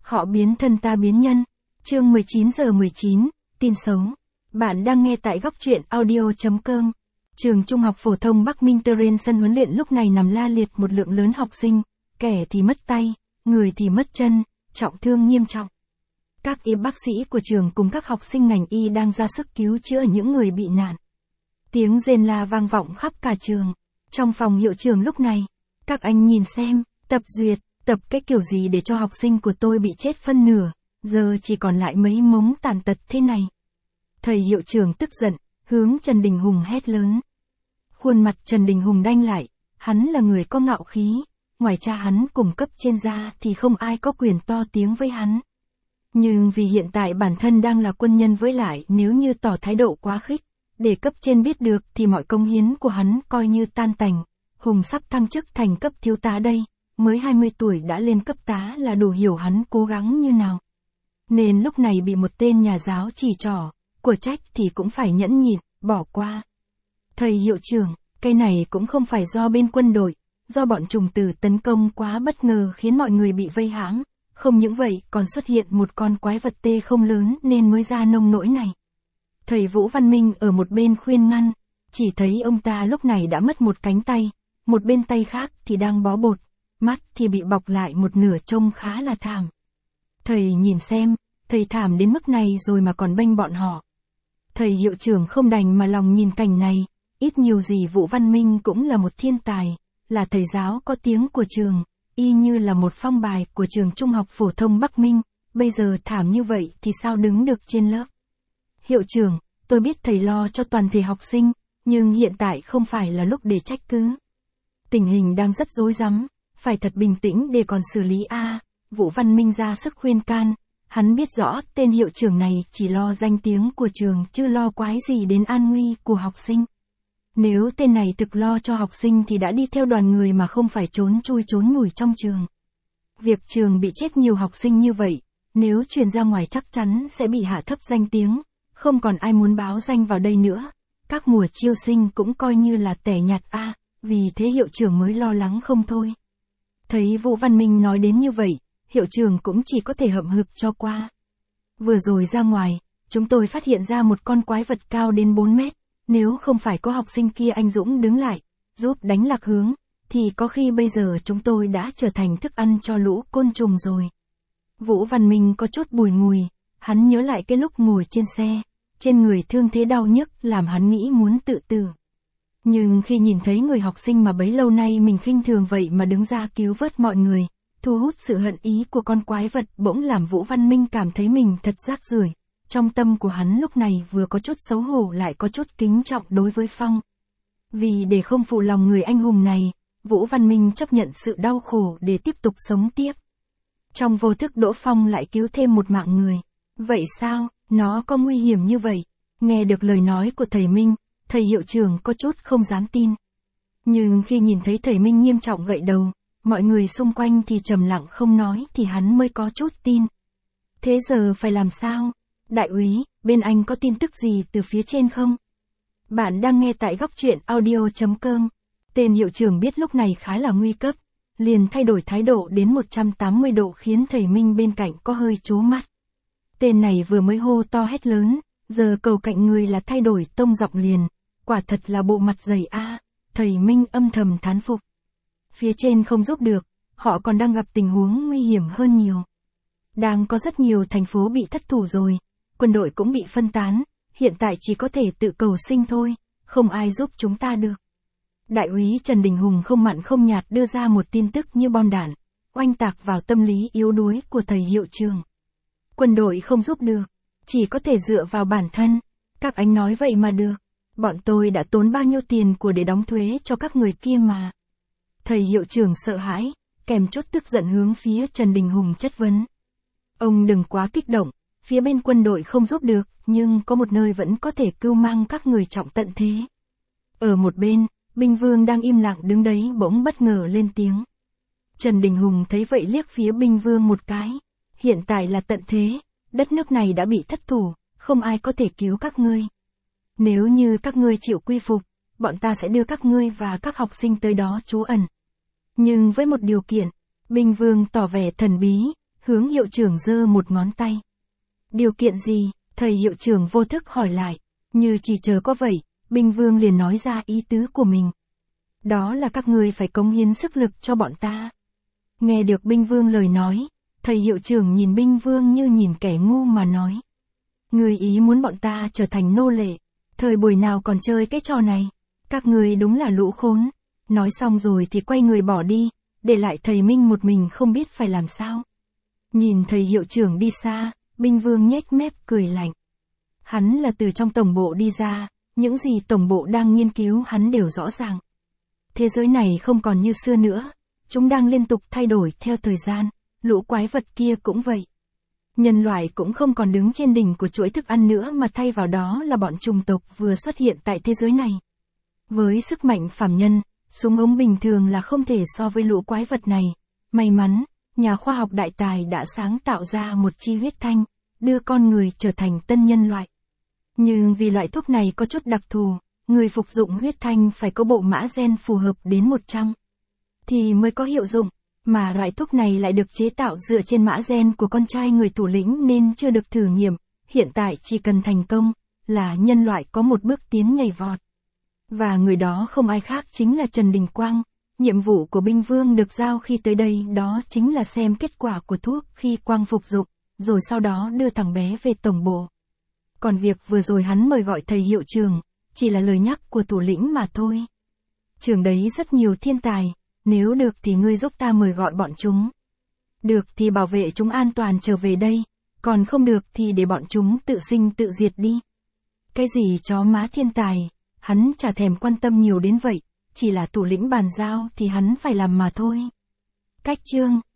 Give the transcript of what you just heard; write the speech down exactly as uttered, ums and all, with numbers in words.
Họ biến thân ta biến nhân. Chương mười chín giờ mười chín, tin xấu. Bạn đang nghe tại góc truyện audio chấm com. Trường Trung học phổ thông Bắc Minh Terrain sân huấn luyện lúc này nằm la liệt một lượng lớn học sinh, kẻ thì mất tay, người thì mất chân, trọng thương nghiêm trọng. Các y bác sĩ của trường cùng các học sinh ngành y đang ra sức cứu chữa những người bị nạn. Tiếng rên la vang vọng khắp cả trường. Trong phòng hiệu trưởng lúc này, các anh nhìn xem, tập duyệt, tập cái kiểu gì để cho học sinh của tôi bị chết phân nửa, giờ chỉ còn lại mấy mống tàn tật thế này. Thầy hiệu trưởng tức giận, hướng Trần Đình Hùng hét lớn. Khuôn mặt Trần Đình Hùng đanh lại, hắn là người có ngạo khí, ngoài cha hắn cùng cấp trên ra thì không ai có quyền to tiếng với hắn. Nhưng vì hiện tại bản thân đang là quân nhân, với lại nếu như tỏ thái độ quá khích, để cấp trên biết được thì mọi công hiến của hắn coi như tan tành. Hùng sắp thăng chức thành cấp thiếu tá đây, mới hai mươi tuổi đã lên cấp tá là đủ hiểu hắn cố gắng như nào. Nên lúc này bị một tên nhà giáo chỉ trỏ, của trách thì cũng phải nhẫn nhịn, bỏ qua. Thầy hiệu trưởng, cái này cũng không phải do bên quân đội, do bọn trùng tử tấn công quá bất ngờ khiến mọi người bị vây hãm. Không những vậy còn xuất hiện một con quái vật tê không lớn nên mới ra nông nỗi này. Thầy Vũ Văn Minh ở một bên khuyên ngăn, chỉ thấy ông ta lúc này đã mất một cánh tay, một bên tay khác thì đang bó bột, mắt thì bị bọc lại một nửa trông khá là thảm. Thầy nhìn xem, thầy thảm đến mức này rồi mà còn bênh bọn họ. Thầy hiệu trưởng không đành mà lòng nhìn cảnh này, ít nhiều gì Vũ Văn Minh cũng là một thiên tài, là thầy giáo có tiếng của trường, y như là một phong bài của trường Trung học phổ thông Bắc Minh, bây giờ thảm như vậy thì sao đứng được trên lớp. Hiệu trưởng, tôi biết thầy lo cho toàn thể học sinh, nhưng hiện tại không phải là lúc để trách cứ. Tình hình đang rất rối rắm, phải thật bình tĩnh để còn xử lý a. Vũ Văn Minh ra sức khuyên can, hắn biết rõ tên hiệu trưởng này chỉ lo danh tiếng của trường chứ lo quái gì đến an nguy của học sinh. Nếu tên này thực lo cho học sinh thì đã đi theo đoàn người mà không phải trốn chui trốn ngủi trong trường. Việc trường bị chết nhiều học sinh như vậy, nếu truyền ra ngoài chắc chắn sẽ bị hạ thấp danh tiếng, không còn ai muốn báo danh vào đây nữa. Các mùa chiêu sinh cũng coi như là tẻ nhạt a, vì thế hiệu trưởng mới lo lắng không thôi. Thấy Vũ Văn Minh nói đến như vậy, hiệu trưởng cũng chỉ có thể hậm hực cho qua. Vừa rồi ra ngoài, chúng tôi phát hiện ra một con quái vật cao đến bốn mét. Nếu không phải có học sinh kia anh Dũng đứng lại, giúp đánh lạc hướng, thì có khi bây giờ chúng tôi đã trở thành thức ăn cho lũ côn trùng rồi. Vũ Văn Minh có chút bùi ngùi, hắn nhớ lại cái lúc ngồi trên xe, trên người thương thế đau nhức làm hắn nghĩ muốn tự tử. Nhưng khi nhìn thấy người học sinh mà bấy lâu nay mình khinh thường vậy mà đứng ra cứu vớt mọi người, thu hút sự hận ý của con quái vật bỗng làm Vũ Văn Minh cảm thấy mình thật rác rưởi. Trong tâm của hắn lúc này vừa có chút xấu hổ lại có chút kính trọng đối với Phong. Vì để không phụ lòng người anh hùng này, Vũ Văn Minh chấp nhận sự đau khổ để tiếp tục sống tiếp. Trong vô thức Đỗ Phong lại cứu thêm một mạng người. Vậy sao, nó có nguy hiểm như vậy? Nghe được lời nói của thầy Minh, thầy hiệu trưởng có chút không dám tin. Nhưng khi nhìn thấy thầy Minh nghiêm trọng gậy đầu, mọi người xung quanh thì trầm lặng không nói thì hắn mới có chút tin. Thế giờ phải làm sao? Đại úy, bên anh có tin tức gì từ phía trên không? Bạn đang nghe tại góc truyện audio chấm com. Tên hiệu trưởng biết lúc này khá là nguy cấp, liền thay đổi thái độ đến một trăm tám mươi độ khiến thầy Minh bên cạnh có hơi trố mắt. Tên này vừa mới hô to hét lớn, giờ cầu cạnh người là thay đổi tông giọng liền, quả thật là bộ mặt dày a. Thầy Minh âm thầm thán phục. Phía trên không giúp được, họ còn đang gặp tình huống nguy hiểm hơn nhiều. Đang có rất nhiều thành phố bị thất thủ rồi. Quân đội cũng bị phân tán, hiện tại chỉ có thể tự cầu sinh thôi, không ai giúp chúng ta được. Đại úy Trần Đình Hùng không mặn không nhạt đưa ra một tin tức như bom đạn, oanh tạc vào tâm lý yếu đuối của thầy hiệu trưởng. Quân đội không giúp được, chỉ có thể dựa vào bản thân. Các anh nói vậy mà được, bọn tôi đã tốn bao nhiêu tiền của để đóng thuế cho các người kia mà. Thầy hiệu trưởng sợ hãi, kèm chút tức giận hướng phía Trần Đình Hùng chất vấn. Ông đừng quá kích động. Phía bên quân đội không giúp được, nhưng có một nơi vẫn có thể cưu mang các người trọng tận thế. Ở một bên, Binh Vương đang im lặng đứng đấy bỗng bất ngờ lên tiếng. Trần Đình Hùng thấy vậy liếc phía Binh Vương một cái. Hiện tại là tận thế, đất nước này đã bị thất thủ, không ai có thể cứu các ngươi. Nếu như các ngươi chịu quy phục, bọn ta sẽ đưa các ngươi và các học sinh tới đó trú ẩn. Nhưng với một điều kiện, Binh Vương tỏ vẻ thần bí, hướng hiệu trưởng giơ một ngón tay. Điều kiện gì? Thầy hiệu trưởng vô thức hỏi lại, như chỉ chờ có vậy, binh vương liền nói ra ý tứ của mình. Đó là các ngươi phải cống hiến sức lực cho bọn ta. Nghe được binh vương lời nói, thầy hiệu trưởng nhìn binh vương như nhìn kẻ ngu mà nói. Ngươi ý muốn bọn ta trở thành nô lệ, thời buổi nào còn chơi cái trò này, các ngươi đúng là lũ khốn. Nói xong rồi thì quay người bỏ đi, để lại thầy Minh một mình không biết phải làm sao. Nhìn thầy hiệu trưởng đi xa, binh vương nhếch mép cười lạnh. Hắn là từ trong tổng bộ đi ra, những gì tổng bộ đang nghiên cứu hắn đều rõ ràng. Thế giới này không còn như xưa nữa, chúng đang liên tục thay đổi theo thời gian, lũ quái vật kia cũng vậy. Nhân loại cũng không còn đứng trên đỉnh của chuỗi thức ăn nữa mà thay vào đó là bọn chủng tộc vừa xuất hiện tại thế giới này. Với sức mạnh phàm nhân, súng ống bình thường là không thể so với lũ quái vật này. May mắn, nhà khoa học đại tài đã sáng tạo ra một chi huyết thanh, đưa con người trở thành tân nhân loại. Nhưng vì loại thuốc này có chút đặc thù, người phục dụng huyết thanh phải có bộ mã gen phù hợp đến một trăm thì mới có hiệu dụng, mà loại thuốc này lại được chế tạo dựa trên mã gen của con trai người thủ lĩnh nên chưa được thử nghiệm, hiện tại chỉ cần thành công, là nhân loại có một bước tiến nhảy vọt. Và người đó không ai khác chính là Trần Đình Quang. Nhiệm vụ của binh vương được giao khi tới đây đó chính là xem kết quả của thuốc khi Quang phục dụng, rồi sau đó đưa thằng bé về tổng bộ. Còn việc vừa rồi hắn mời gọi thầy hiệu trưởng, chỉ là lời nhắc của thủ lĩnh mà thôi. Trường đấy rất nhiều thiên tài, nếu được thì ngươi giúp ta mời gọi bọn chúng. Được thì bảo vệ chúng an toàn trở về đây, còn không được thì để bọn chúng tự sinh tự diệt đi. Cái gì chó má thiên tài, hắn chả thèm quan tâm nhiều đến vậy, chỉ là thủ lĩnh bàn giao thì hắn phải làm mà thôi. Cách chương